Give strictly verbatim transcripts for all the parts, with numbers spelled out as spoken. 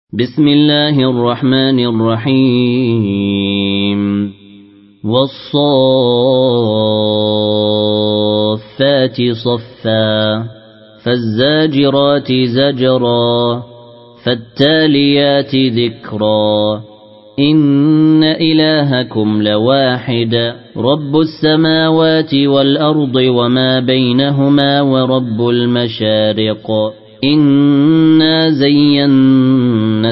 بسم الله الرحمن الرحيم والصافات صفا فالزاجرات زجرا فالتاليات ذكرا إن إلهكم لواحد رب السماوات والأرض وما بينهما ورب المشارق إنا زينا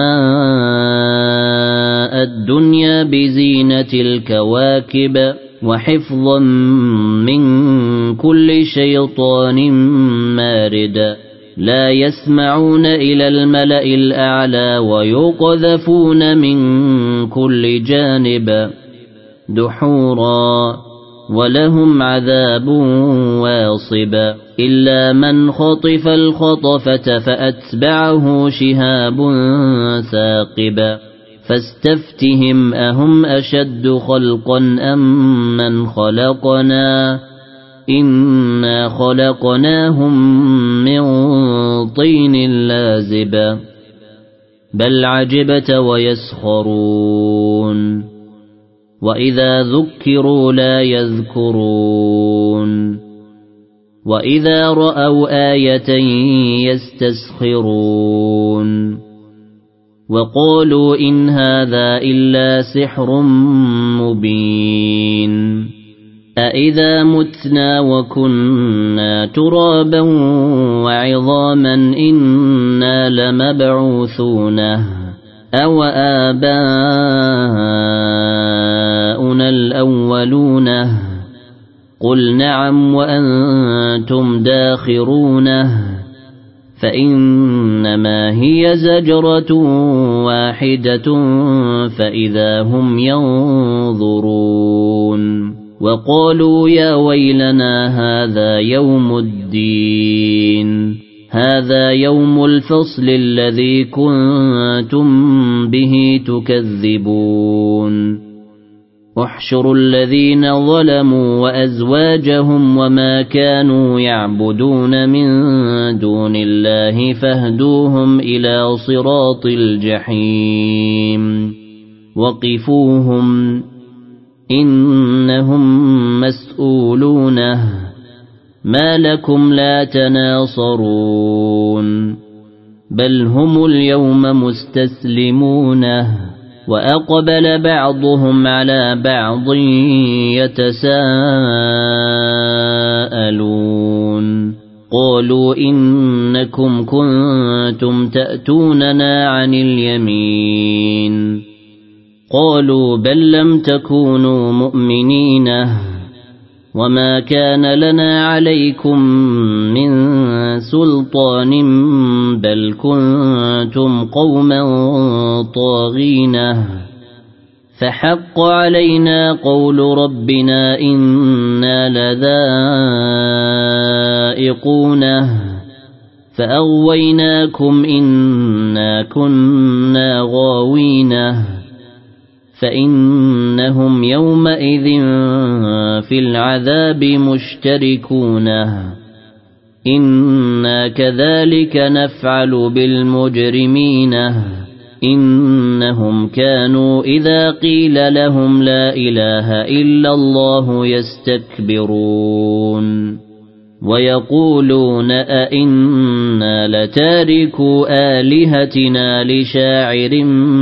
السماء الدنيا بزينة الكواكب وحفظا من كل شيطان مارد لا يسمعون إلى الملأ الأعلى ويقذفون من كل جانب دحورا ولهم عذاب واصب إلا من خطف الخطفة فأتبعه شهاب ثاقب فاستفتهم أهم أشد خلقا أم من خلقنا إنا خلقناهم من طين لازب بل عجبت ويسخرون وإذا ذكروا لا يذكرون وإذا رأوا آية يستسخرون وقالوا إن هذا إلا سحر مبين أإذا متنا وكنا ترابا وعظاما إنا لمبعوثون أو آباؤنا الأولون قل نعم وأنتم داخرون فإنما هي زجرة واحدة فإذا هم ينظرون وقالوا يا ويلنا هذا يوم الدين هذا يوم الفصل الذي كنتم به تكذبون احشروا الذين ظلموا وأزواجهم وما كانوا يعبدون من دون الله فاهدوهم إلى صراط الجحيم وقفوهم إنهم مسؤولون ما لكم لا تناصرون بل هم اليوم مستسلمون وأقبل بعضهم على بعض يتساءلون قالوا إنكم كنتم تأتوننا عن اليمين قالوا بل لم تكونوا مؤمنين وما كان لنا عليكم من سلطان بل كنتم قوما طاغين فحق علينا قول ربنا إنا لذائقون فأغويناكم إنا كنا غاوين فإنهم يومئذ في العذاب مشتركون إنا كذلك نفعل بالمجرمين إنهم كانوا إذا قيل لهم لا إله إلا الله يستكبرون ويقولون أئنا لتاركو آلهتنا لشاعر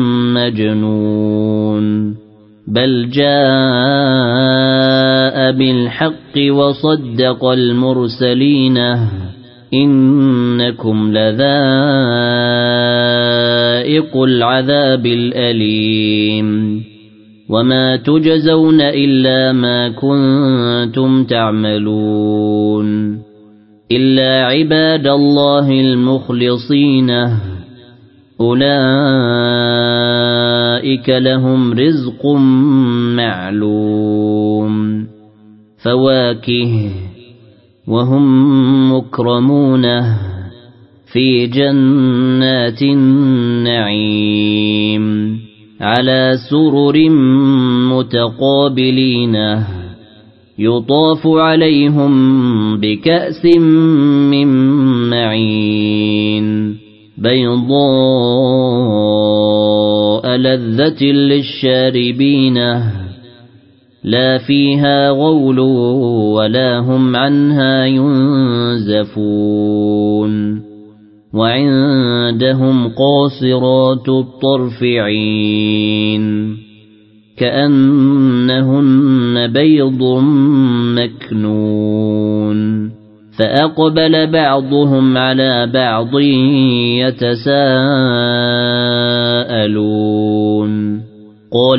مجنون بل جاء بالحق وصدق المرسلين إنكم لذائق العذاب الأليم وما تجزون إلا ما كنتم تعملون إلا عباد الله المخلصين أولئك لهم رزق معلوم فواكه وهم مكرمون في جنات النعيم على سرر متقابلين يطاف عليهم بكأس من معين بيضاء لذة للشاربين لا فيها غول ولا هم عنها ينزفون وعندهم قاصرات الطرف عين كأنهن بيض مكنون فأقبل بعضهم على بعض يتساءلون قال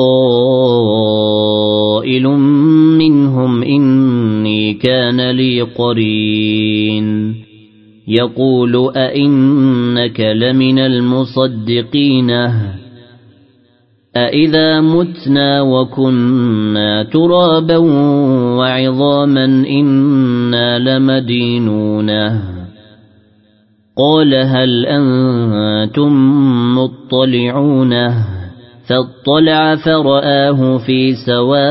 قائل منهم إني كان لي قرين يقول أئنك لمن المصدقين أإذا متنا وكنا ترابا وعظاما إنا لمدينون قال هل أنتم مطلعون فاطلع فرآه في سواء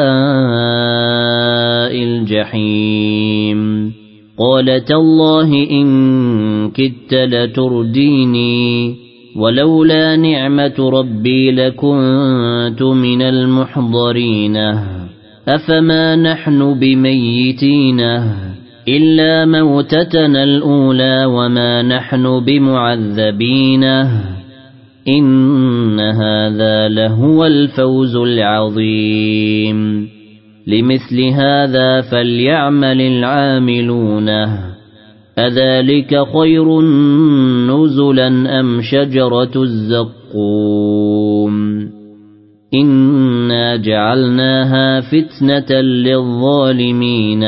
الجحيم قال تالله إن كدت لترديني ولولا نعمة ربي لكنت من المحضرين أفما نحن بميتين إلا موتتنا الأولى وما نحن بمعذبين إن هذا لهو الفوز العظيم لمثل هذا فليعمل العاملون أذلك خير نزلا أم شجرة الزقوم إنا جعلناها فتنة للظالمين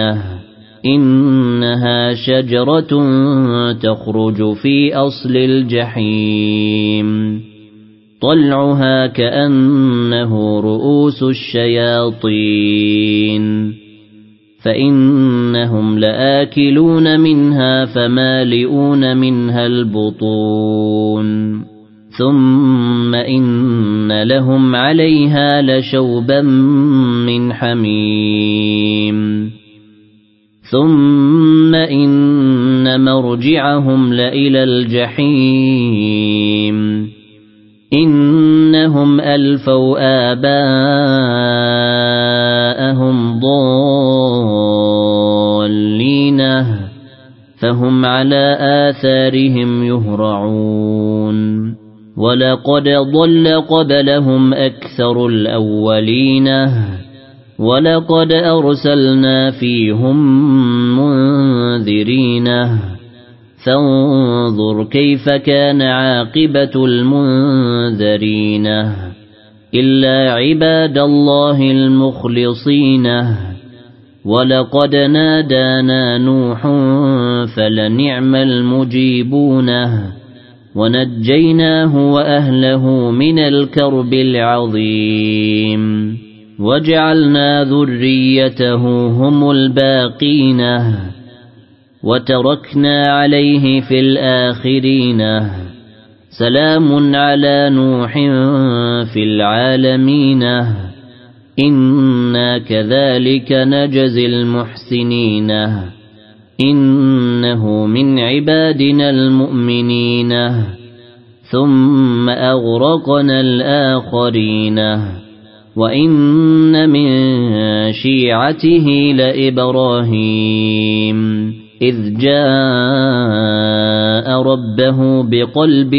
إنها شجرة تخرج في أصل الجحيم طلعها كأنه رؤوس الشياطين فإنهم لآكلون منها فمالئون منها البطون ثم إن لهم عليها لشوبا من حميم ثم إن مرجعهم لإلى الجحيم إنهم ألفوا آباءهم ضالين فهم على آثارهم يهرعون ولقد ضل قبلهم أكثر الأولين ولقد أرسلنا فيهم منذرين فانظر كيف كان عاقبة المنذرين إلا عباد الله المخلصين ولقد نادانا نوح فلنعم المجيبون ونجيناه وأهله من الكرب العظيم وجعلنا ذريته هم الباقين وتركنا عليه في الآخرين سلام على نوح في العالمين إنا كذلك نجزي المحسنين إنه من عبادنا المؤمنين ثم أغرقنا الآخرين وإن من شيعته لإبراهيم إذ جاء ربه بقلب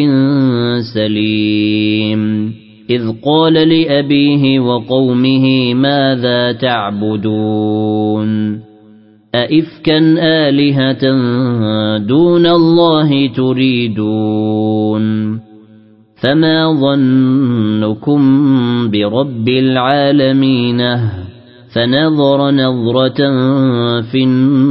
سليم إذ قال لأبيه وقومه ماذا تعبدون أئفكا آلهة دون الله تريدون فما ظنكم برب العالمين فنظر نظرة في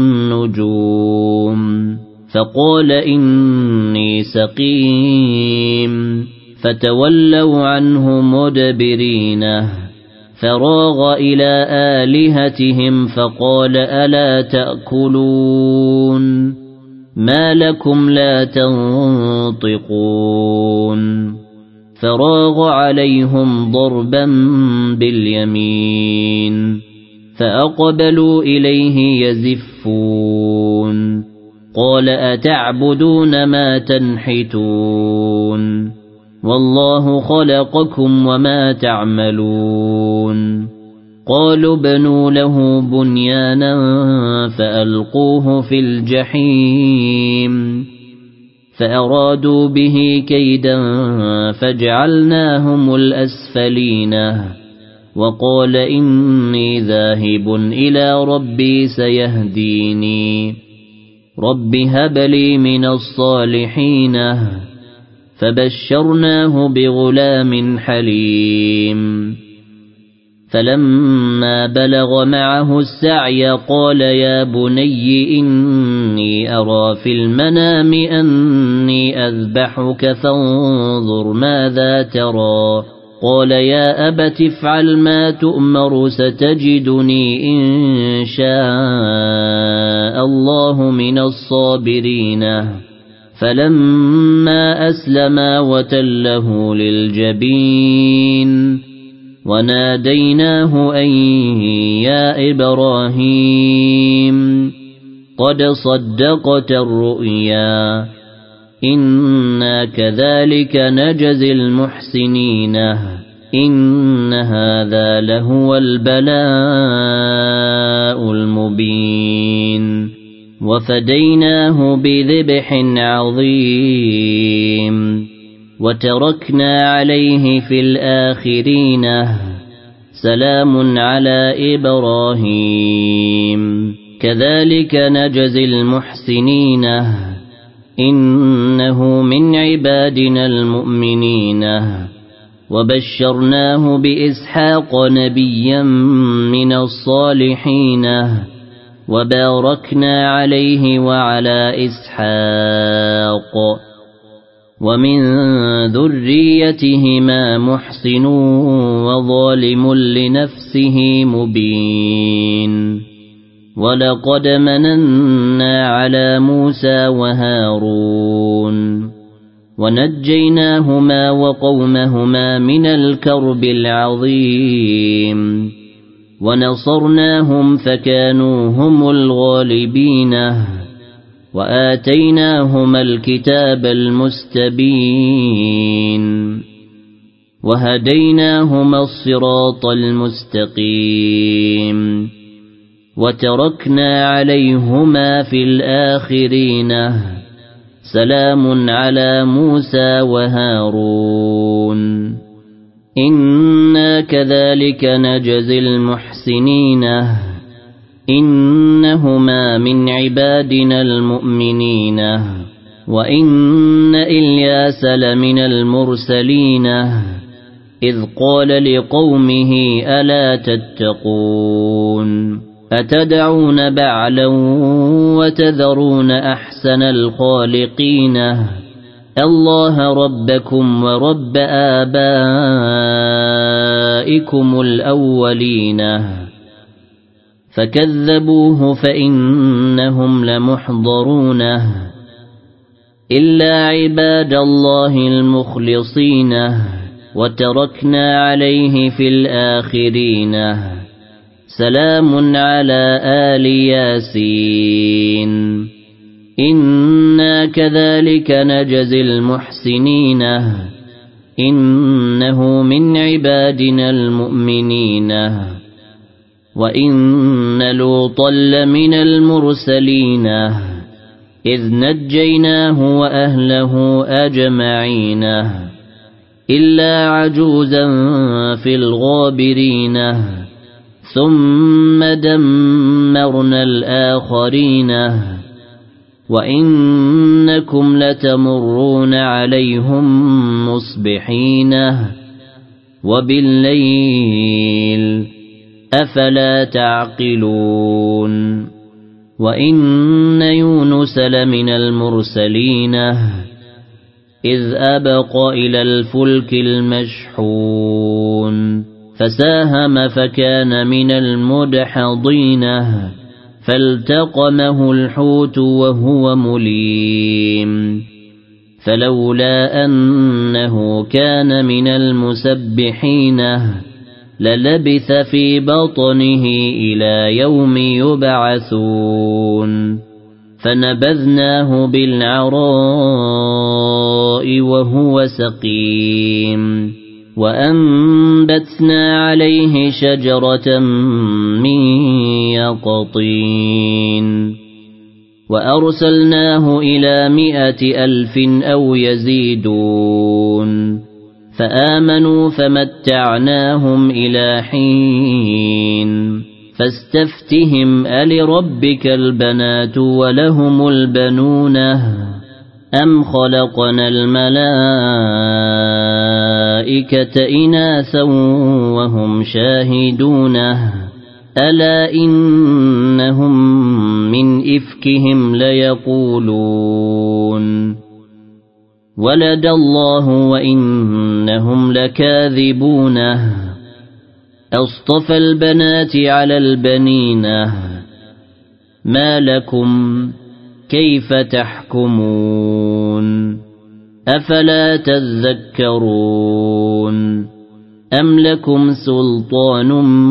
النجوم فقال إني سقيم فتولوا عنه مدبرين فراغ إلى آلهتهم فقال ألا تأكلون ما لكم لا تنطقون فراغ عليهم ضربا باليمين فأقبلوا إليه يزفون قال أتعبدون ما تنحتون والله خلقكم وما تعملون قالوا بنوا له بنيانا فألقوه في الجحيم فأرادوا به كيدا فجعلناهم الأسفلين وقال إني ذاهب إلى ربي سيهديني رب هب لي من الصالحين فبشرناه بغلام حليم فلما بلغ معه السعي قال يا بني إني أرى في المنام أني أذبحك فانظر ماذا ترى قال يا أبت افعل ما تؤمر ستجدني إن شاء الله من الصابرين فلما أسلما وتله للجبين وناديناه أن يا إبراهيم قد صدقت الرؤيا إنا كذلك نجزي المحسنين إن هذا لهو البلاء المبين وفديناه بذبح عظيم وتركنا عليه في الآخرين سلام على إبراهيم كذلك نجزي المحسنين إنه من عبادنا المؤمنين وبشرناه بإسحاق نبيا من الصالحين وباركنا عليه وعلى إسحاق ومن ذريتهما محسن وظالم لنفسه مبين ولقد مننا على موسى وهارون ونجيناهما وقومهما من الكرب العظيم ونصرناهم فكانوا هم الغالبين وآتيناهما الكتاب المستبين وهديناهما الصراط المستقيم وتركنا عليهما في الآخرين سلام على موسى وهارون إنا كذلك نجزي المحسنين إنهما من عبادنا المؤمنين وإن إلياس لمن المرسلين إذ قال لقومه ألا تتقون أتدعون بعلا وتذرون أحسن الخالقين الله ربكم ورب آبائكم الأولين فكذبوه فإنهم لمحضرون إلا عباد الله المخلصين وتركنا عليه في الآخرين سلام على آل ياسين إنا كذلك نجزي المحسنين إنه من عبادنا المؤمنين وإن لوطا لمن المرسلين إذ نجيناه وأهله أجمعين إلا عجوزا في الغابرين ثم دمرنا الآخرين وإنكم لتمرون عليهم مصبحين وبالليل أفلا تعقلون وإن يونس لمن المرسلين إذ أبق إلى الفلك المشحون فساهم فكان من المدحضين فالتقمه الحوت وهو مليم فلولا أنه كان من المسبحين للبث في بطنه إلى يوم يبعثون فنبذناه بالعراء وهو سقيم وأنبتنا عليه شجرة من يقطين وأرسلناه إلى مائة ألف أو يزيدون فآمنوا فمتعناهم إلى حين فاستفتهم ألربك البنات ولهم البنون أم خلقنا الملائكة إناثا وهم شاهدون ألا إنهم من إفكهم ليقولون ولد الله وإنهم لكاذبون أصطفى البنات على البنين ما لكم كيف تحكمون أفلا تذكرون أم لكم سلطان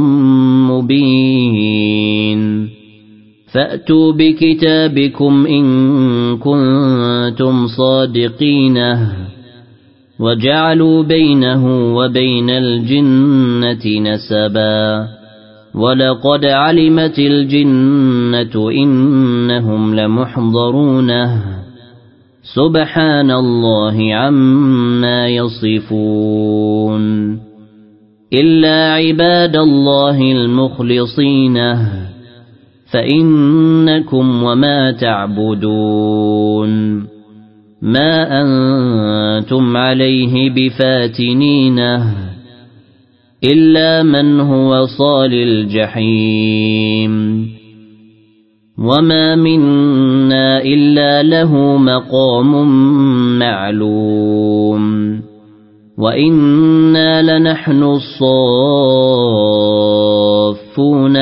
مبين فأتوا بكتابكم إن كنتم صادقين وجعلوا بينه وبين الجنة نسبا ولقد علمت الجنة إنهم لمحضرون سبحان الله عما يصفون إلا عباد الله المخلصين فإنكم وما تعبدون ما أنتم عليه بفاتنين إلا من هو صال الجحيم وما منا إلا له مقام معلوم وإنا لنحن الصافون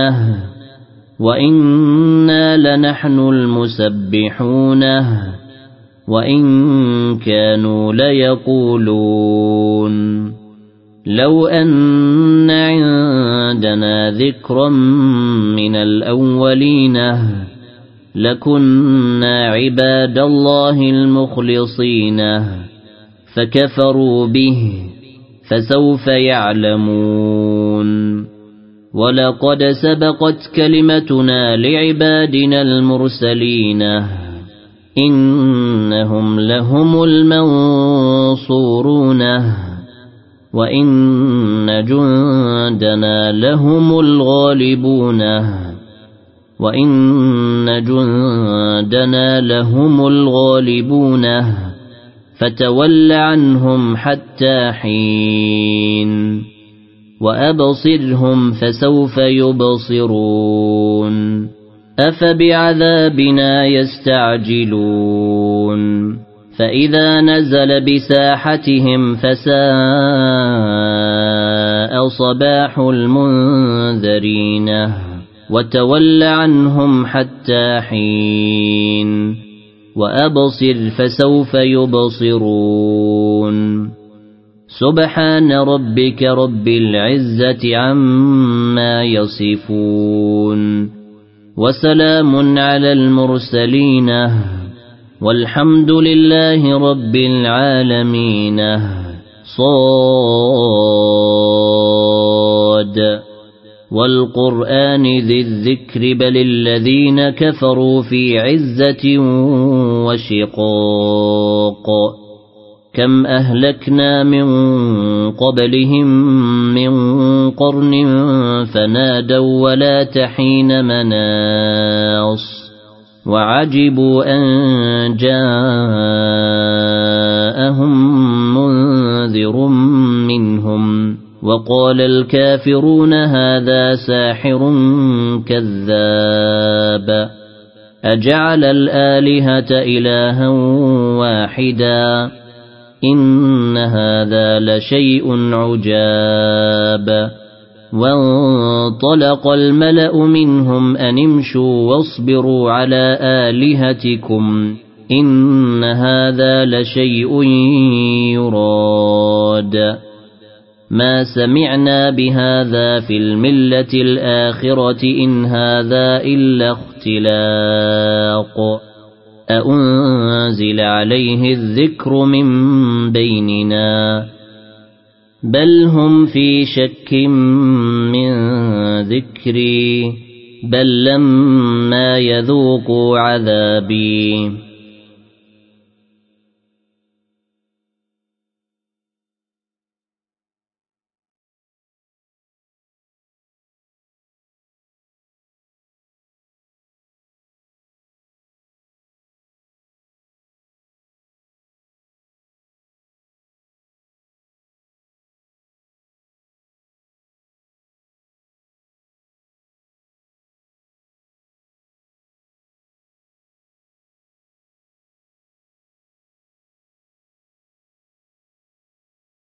وإنا لنحن المسبحون وإن كانوا ليقولون لو أن عندنا ذكرا من الأولين لكنا عباد الله المخلصين فكفروا به فسوف يعلمون ولقد سبقت كلمتنا لعبادنا المرسلين إنهم لهم المنصورون وإن جندنا لهم الغالبون وإن جندنا لهم الغالبون فتول عنهم حتى حين وأبصرهم فسوف يبصرون أفبعذابنا يستعجلون فإذا نزل بساحتهم فساء صباح المنذرين وتول عنهم حتى حين وأبصر فسوف يبصرون سبحان ربك رب العزة عما يصفون وسلام على المرسلين والحمد لله رب العالمين صاد والقرآن ذي الذكر بل الذين كفروا في عزة وشقاق كم أهلكنا من قبلهم من قرن فنادوا ولا تحين مناص وعجبوا أن جاءهم منذر منهم وقال الكافرون هذا ساحر كذاب أجعل الآلهة إلها واحدا إن هذا لشيء عجاب وانطلق الملأ منهم أن امشوا واصبروا على آلهتكم إن هذا لشيء يراد ما سمعنا بهذا في الملة الآخرة إن هذا إلا اختلاق أأنزل عليه الذكر من بيننا بل هم في شك من ذكري بل لما يذوقوا عذابي